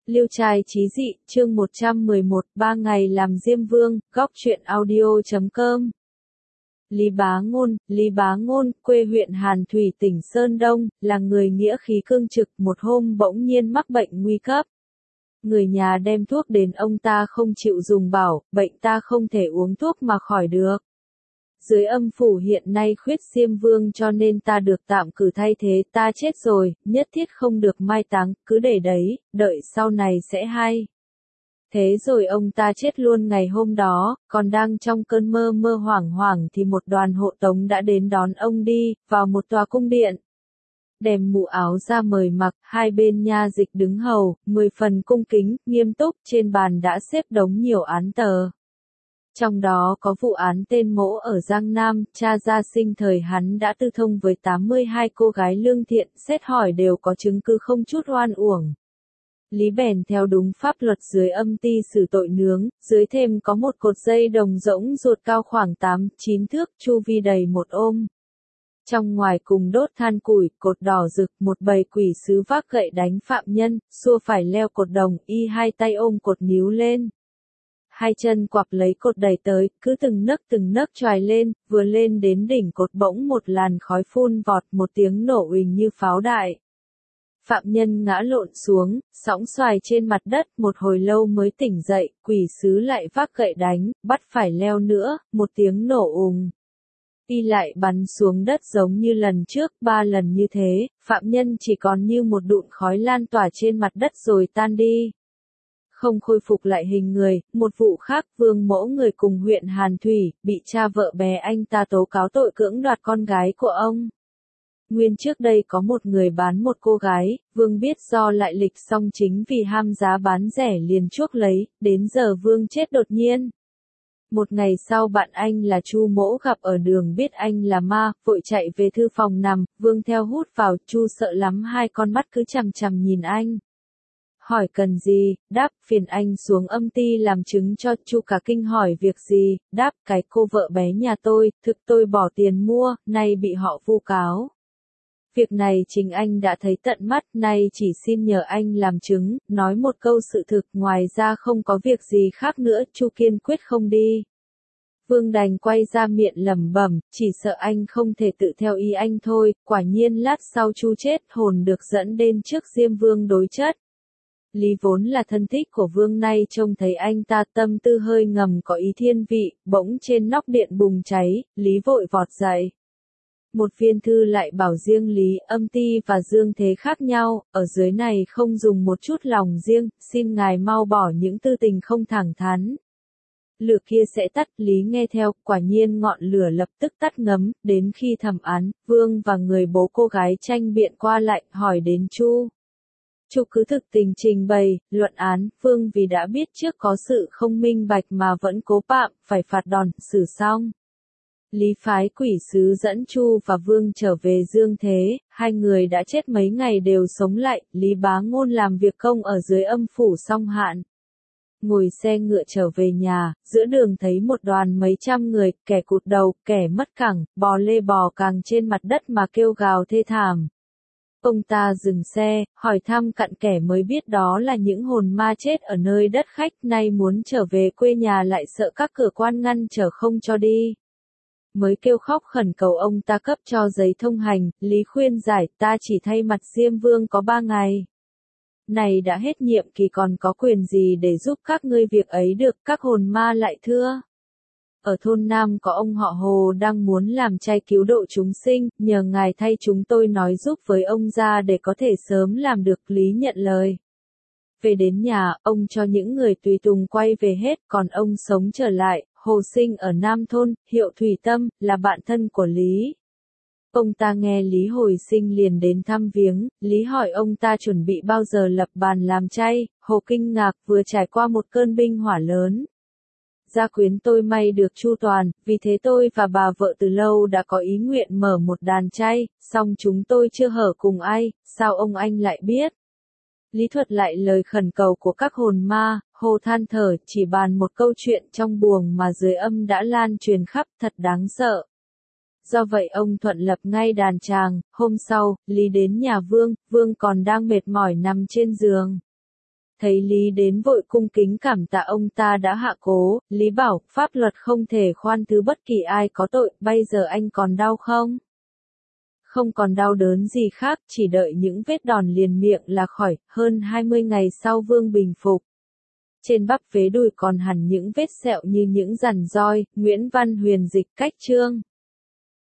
Liêu trai chí dị, chương 111, 3 ngày làm Diêm Vương, góc truyện audio.com. Lý Bá Ngôn, quê huyện Hàn Thủy tỉnh Sơn Đông, là người nghĩa khí cương trực, một hôm bỗng nhiên mắc bệnh nguy cấp. Người nhà đem thuốc đến ông ta không chịu dùng bảo, bệnh ta không thể uống thuốc mà khỏi được. Dưới âm phủ hiện nay khuyết Diêm Vương cho nên ta được tạm cử thay thế, ta chết rồi, nhất thiết không được mai táng, cứ để đấy, đợi sau này sẽ hay. Thế rồi ông ta chết luôn ngày hôm đó, còn đang trong cơn mơ hoảng hoảng thì một đoàn hộ tống đã đến đón ông đi, vào một tòa cung điện. Đem mũ áo ra mời mặc, hai bên nha dịch đứng hầu, 10 phần cung kính, nghiêm túc, trên bàn đã xếp đống nhiều án tờ. Trong đó có vụ án tên Mỗ ở Giang Nam, cha gia sinh thời hắn đã tư thông với 82 cô gái lương thiện, xét hỏi đều có chứng cứ không chút oan uổng. Lý bèn theo đúng pháp luật dưới âm ti xử tội nướng, dưới thêm có một cột dây đồng rỗng ruột cao khoảng 8-9 thước, chu vi đầy một ôm. Trong ngoài cùng đốt than củi, cột đỏ rực, một bầy quỷ sứ vác gậy đánh phạm nhân, xua phải leo cột đồng, y hai tay ôm cột níu lên. Hai chân quặp lấy cột đẩy tới, cứ từng nấc choài lên, vừa lên đến đỉnh cột bỗng một làn khói phun vọt, một tiếng nổ uỳnh như pháo đại. Phạm nhân ngã lộn xuống, sõng xoài trên mặt đất, một hồi lâu mới tỉnh dậy, quỷ sứ lại vác gậy đánh, bắt phải leo nữa, một tiếng nổ ùng. Y lại bắn xuống đất giống như lần trước, 3 lần như thế, phạm nhân chỉ còn như một đụn khói lan tỏa trên mặt đất rồi tan đi. Không khôi phục lại hình người, một vụ khác, Vương Mỗ người cùng huyện Hàn Thủy, bị cha vợ bé anh ta tố cáo tội cưỡng đoạt con gái của ông. Nguyên trước đây có một người bán một cô gái, Vương biết do lại lịch song chính vì ham giá bán rẻ liền chuốc lấy, đến giờ Vương chết đột nhiên. Một ngày sau bạn anh là Chu Mỗ gặp ở đường biết anh là ma, vội chạy về thư phòng nằm, Vương theo hút vào, Chu sợ lắm hai con mắt cứ chằm chằm nhìn anh. Hỏi cần gì, đáp, phiền anh xuống âm ty làm chứng cho. Chu cả kinh hỏi việc gì, đáp, cái cô vợ bé nhà tôi, thực tôi bỏ tiền mua, nay bị họ vu cáo. Việc này chính anh đã thấy tận mắt, nay chỉ xin nhờ anh làm chứng, nói một câu sự thực, ngoài ra không có việc gì khác nữa. Chu kiên quyết không đi. Vương đành quay ra miệng lẩm bẩm, chỉ sợ anh không thể tự theo ý anh thôi. Quả nhiên lát sau Chu chết, hồn được dẫn đến trước Diêm Vương đối chất. Lý vốn là thân thích của Vương, nay trông thấy anh ta tâm tư hơi ngầm có ý thiên vị, bỗng trên nóc điện bùng cháy, Lý vội vọt dậy. Một viên thư lại bảo riêng Lý, âm ti và dương thế khác nhau, ở dưới này không dùng một chút lòng riêng, xin ngài mau bỏ những tư tình không thẳng thắn. Lửa kia sẽ tắt, Lý nghe theo, quả nhiên ngọn lửa lập tức tắt ngấm, đến khi thẩm án, Vương và người bố cô gái tranh biện qua lại, hỏi đến Chu. Chu cứ thực tình trình bày, luận án, Vương vì đã biết trước có sự không minh bạch mà vẫn cố phạm, phải phạt đòn, xử xong. Lý phái quỷ sứ dẫn Chu và Vương trở về Dương Thế, hai người đã chết mấy ngày đều sống lại, Lý Bá Ngôn làm việc công ở dưới âm phủ song hạn. Ngồi xe ngựa trở về nhà, giữa đường thấy một đoàn mấy trăm người, kẻ cụt đầu, kẻ mất cẳng, bò lê bò càng trên mặt đất mà kêu gào thê thảm. Ông ta dừng xe, hỏi thăm cặn kẽ mới biết đó là những hồn ma chết ở nơi đất khách, nay muốn trở về quê nhà lại sợ các cửa quan ngăn trở không cho đi. Mới kêu khóc khẩn cầu ông ta cấp cho giấy thông hành, Lý khuyên giải, ta chỉ thay mặt Diêm Vương có 3 ngày. Này đã hết nhiệm kỳ còn có quyền gì để giúp các ngươi việc ấy được, các hồn ma lại thưa. Ở thôn Nam có ông họ Hồ đang muốn làm chay cứu độ chúng sinh, nhờ ngài thay chúng tôi nói giúp với ông ra để có thể sớm làm được. Lý nhận lời. Về đến nhà, ông cho những người tùy tùng quay về hết, còn ông sống trở lại. Hồ sinh ở Nam thôn, hiệu Thủy Tâm, là bạn thân của Lý. Ông ta nghe Lý hồi sinh liền đến thăm viếng, Lý hỏi ông ta chuẩn bị bao giờ lập bàn làm chay. Hồ kinh ngạc, vừa trải qua một cơn binh hỏa lớn. Gia quyến tôi may được chu toàn, vì thế tôi và bà vợ từ lâu đã có ý nguyện mở một đàn chay, song chúng tôi chưa hở cùng ai, sao ông anh lại biết? Lý thuật lại lời khẩn cầu của các hồn ma, Hồ than thở, chỉ bàn một câu chuyện trong buồng mà dưới âm đã lan truyền khắp, thật đáng sợ. Do vậy ông thuận lập ngay đàn tràng, hôm sau, Lý đến nhà Vương, Vương còn đang mệt mỏi nằm trên giường. Thấy Lý đến vội cung kính cảm tạ ông ta đã hạ cố, Lý bảo, pháp luật không thể khoan thứ bất kỳ ai có tội, bây giờ anh còn đau không? Không còn đau đớn gì khác, chỉ đợi những vết đòn liền miệng là khỏi, hơn 20 ngày sau Vương bình phục. Trên bắp phế đùi còn hằn những vết sẹo như những rằn roi, Nguyễn Văn Huyền dịch cách chương.